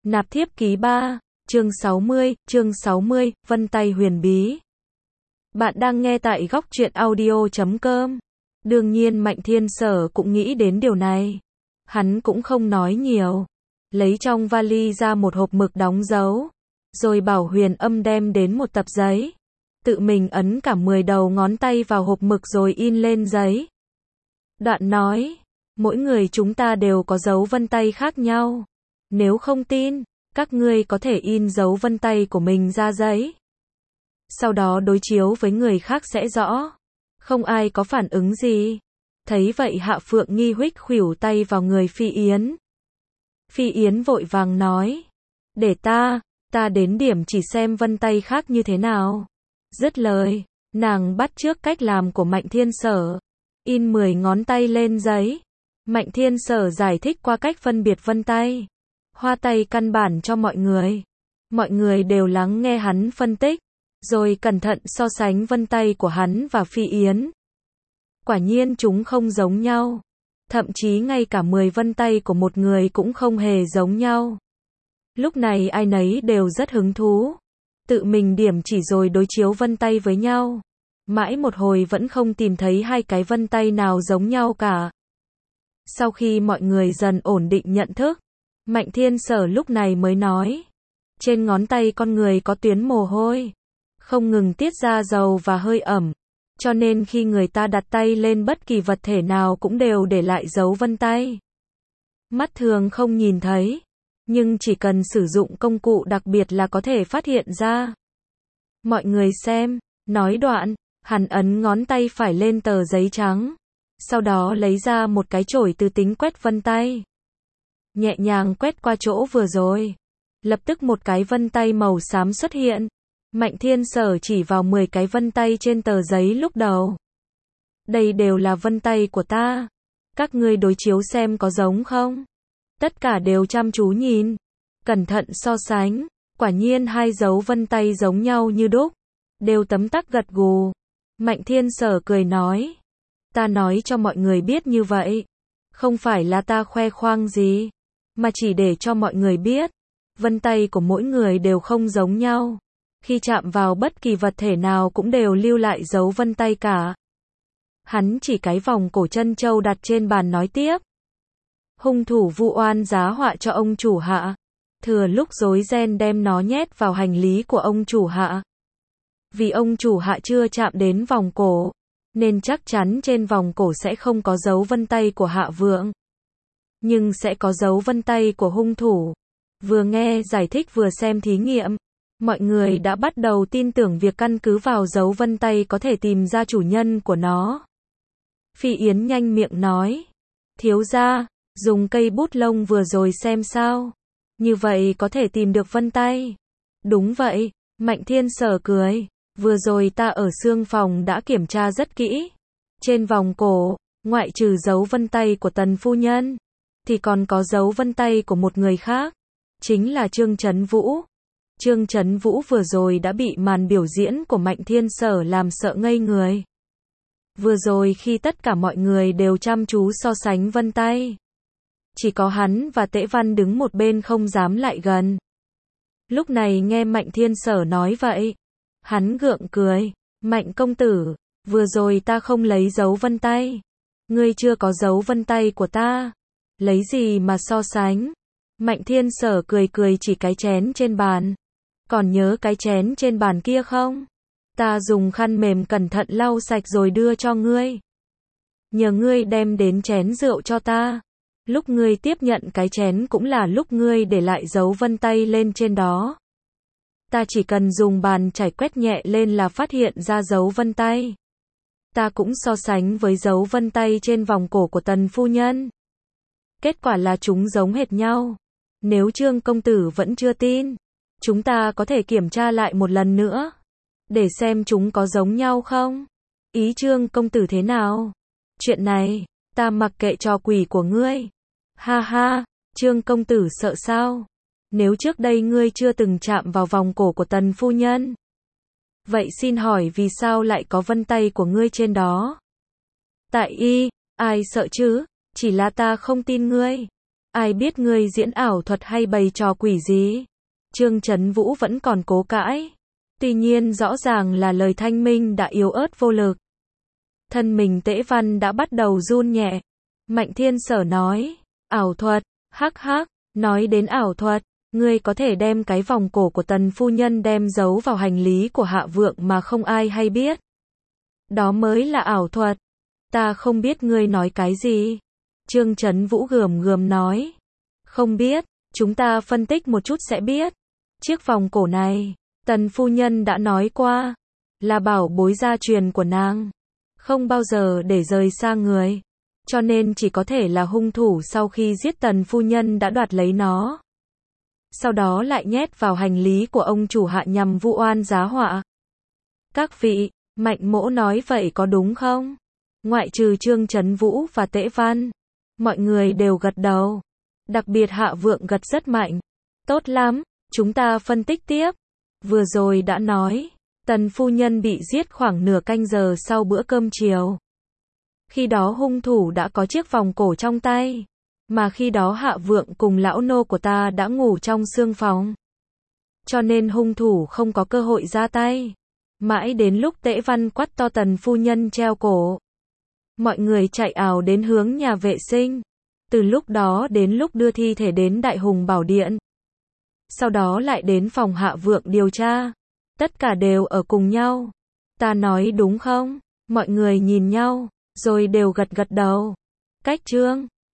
Nạp thiếp ký 3, chương 60, vân tay huyền bí. Bạn đang nghe tại góc truyện audio.com. Đương nhiên Mạnh Thiên Sở cũng nghĩ đến điều này. Hắn cũng không nói nhiều. Lấy trong vali ra một hộp mực đóng dấu. Rồi bảo Huyền Âm đem đến một tập giấy. Tự mình ấn cả 10 đầu ngón tay vào hộp mực rồi in lên giấy. Đoạn nói, mỗi người chúng ta đều có dấu vân tay khác nhau. Nếu không tin, các ngươi có thể in dấu vân tay của mình ra giấy. Sau đó đối chiếu với người khác sẽ rõ. Không ai có phản ứng gì. Thấy vậy Hạ Phượng nghi huých khuỷu tay vào người Phi Yến. Phi Yến vội vàng nói, để ta đến điểm chỉ xem vân tay khác như thế nào. Dứt lời, nàng bắt chước cách làm của Mạnh Thiên Sở. In 10 ngón tay lên giấy. Mạnh Thiên Sở giải thích qua cách phân biệt vân tay, hoa tay căn bản cho mọi người. Mọi người đều lắng nghe hắn phân tích, rồi cẩn thận so sánh vân tay của hắn và Phi Yến. Quả nhiên chúng không giống nhau. Thậm chí ngay cả 10 vân tay của một người cũng không hề giống nhau. Lúc này ai nấy đều rất hứng thú. Tự mình điểm chỉ rồi đối chiếu vân tay với nhau. Mãi một hồi vẫn không tìm thấy hai cái vân tay nào giống nhau cả. Sau khi mọi người dần ổn định nhận thức, Mạnh Thiên Sở lúc này mới nói, trên ngón tay con người có tuyến mồ hôi, không ngừng tiết ra dầu và hơi ẩm, cho nên khi người ta đặt tay lên bất kỳ vật thể nào cũng đều để lại dấu vân tay. Mắt thường không nhìn thấy, nhưng chỉ cần sử dụng công cụ đặc biệt là có thể phát hiện ra. Mọi người xem, nói đoạn, hắn ấn ngón tay phải lên tờ giấy trắng, sau đó lấy ra một cái chổi từ tính quét vân tay. Nhẹ nhàng quét qua chỗ vừa rồi. Lập tức một cái vân tay màu xám xuất hiện. Mạnh Thiên Sở chỉ vào 10 cái vân tay trên tờ giấy lúc đầu. Đây đều là vân tay của ta. Các ngươi đối chiếu xem có giống không? Tất cả đều chăm chú nhìn. Cẩn thận so sánh. Quả nhiên hai dấu vân tay giống nhau như đúc. Đều tấm tắc gật gù. Mạnh Thiên Sở cười nói. Ta nói cho mọi người biết như vậy. Không phải là ta khoe khoang gì. Mà chỉ để cho mọi người biết. Vân tay của mỗi người đều không giống nhau. Khi chạm vào bất kỳ vật thể nào cũng đều lưu lại dấu vân tay cả. Hắn chỉ cái vòng cổ chân châu đặt trên bàn nói tiếp. Hung thủ vu oan giá họa cho ông chủ Hạ. Thừa lúc rối ren đem nó nhét vào hành lý của ông chủ Hạ. Vì ông chủ Hạ chưa chạm đến vòng cổ, nên chắc chắn trên vòng cổ sẽ không có dấu vân tay của Hạ Vượng. Nhưng sẽ có dấu vân tay của hung thủ. Vừa nghe giải thích vừa xem thí nghiệm, mọi người đã bắt đầu tin tưởng việc căn cứ vào dấu vân tay có thể tìm ra chủ nhân của nó. Phi Yến nhanh miệng nói, thiếu gia, dùng cây bút lông vừa rồi xem sao. Như vậy có thể tìm được vân tay. Đúng vậy, Mạnh Thiên Sở cười, vừa rồi ta ở xương phòng đã kiểm tra rất kỹ. Trên vòng cổ, ngoại trừ dấu vân tay của Tần phu nhân, thì còn có dấu vân tay của một người khác, chính là Trương Chấn Vũ. Trương Chấn Vũ vừa rồi đã bị màn biểu diễn của Mạnh Thiên Sở làm sợ ngây người. Vừa rồi khi tất cả mọi người đều chăm chú so sánh vân tay, chỉ có hắn và Tễ Văn đứng một bên không dám lại gần. Lúc này nghe Mạnh Thiên Sở nói vậy, hắn gượng cười, Mạnh công tử, vừa rồi ta không lấy dấu vân tay. Ngươi chưa có dấu vân tay của ta. Lấy gì mà so sánh? Mạnh Thiên Sở cười cười chỉ cái chén trên bàn. Còn nhớ cái chén trên bàn kia không? Ta dùng khăn mềm cẩn thận lau sạch rồi đưa cho ngươi. Nhờ ngươi đem đến chén rượu cho ta. Lúc ngươi tiếp nhận cái chén cũng là lúc ngươi để lại dấu vân tay lên trên đó. Ta chỉ cần dùng bàn chải quét nhẹ lên là phát hiện ra dấu vân tay. Ta cũng so sánh với dấu vân tay trên vòng cổ của Tần phu nhân. Kết quả là chúng giống hệt nhau. Nếu Trương công tử vẫn chưa tin, chúng ta có thể kiểm tra lại một lần nữa, để xem chúng có giống nhau không. Ý Trương công tử thế nào? Chuyện này, ta mặc kệ trò quỷ của ngươi. Ha ha, Trương công tử sợ sao? Nếu trước đây ngươi chưa từng chạm vào vòng cổ của Tần phu nhân, vậy xin hỏi vì sao lại có vân tay của ngươi trên đó? Tại ai sợ chứ? Chỉ là ta không tin ngươi. Ai biết ngươi diễn ảo thuật hay bày trò quỷ gì? Trương Chấn Vũ vẫn còn cố cãi. Tuy nhiên rõ ràng là lời thanh minh đã yếu ớt vô lực. Thân mình Tễ Văn đã bắt đầu run nhẹ. Mạnh Thiên Sở nói, ảo thuật, hắc hắc, nói đến ảo thuật, ngươi có thể đem cái vòng cổ của Tần phu nhân đem giấu vào hành lý của Hạ Vượng mà không ai hay biết. Đó mới là ảo thuật. Ta không biết ngươi nói cái gì. Trương Chấn Vũ gườm gườm nói. Không biết, chúng ta phân tích một chút sẽ biết. Chiếc vòng cổ này, Tần phu nhân đã nói qua, là bảo bối gia truyền của nàng. Không bao giờ để rời xa người. Cho nên chỉ có thể là hung thủ sau khi giết Tần phu nhân đã đoạt lấy nó. Sau đó lại nhét vào hành lý của ông chủ Hạ nhằm vu oan giá họa. Các vị, Mạnh Mỗ nói vậy có đúng không? Ngoại trừ Trương Chấn Vũ và Tễ Văn, mọi người đều gật đầu. Đặc biệt Hạ Vượng gật rất mạnh. Tốt lắm, chúng ta phân tích tiếp. Vừa rồi đã nói, Tần phu nhân bị giết khoảng nửa canh giờ sau bữa cơm chiều. Khi đó hung thủ đã có chiếc vòng cổ trong tay. Mà khi đó Hạ Vượng cùng lão nô của ta đã ngủ trong xương phòng. Cho nên hung thủ không có cơ hội ra tay. Mãi đến lúc Tễ Văn quát to Tần phu nhân treo cổ. Mọi người chạy ào đến hướng nhà vệ sinh. Từ lúc đó đến lúc đưa thi thể đến Đại Hùng Bảo Điện. Sau đó lại đến phòng Hạ Vượng điều tra. Tất cả đều ở cùng nhau. Ta nói đúng không? Mọi người nhìn nhau, rồi đều gật gật đầu. Cách Trương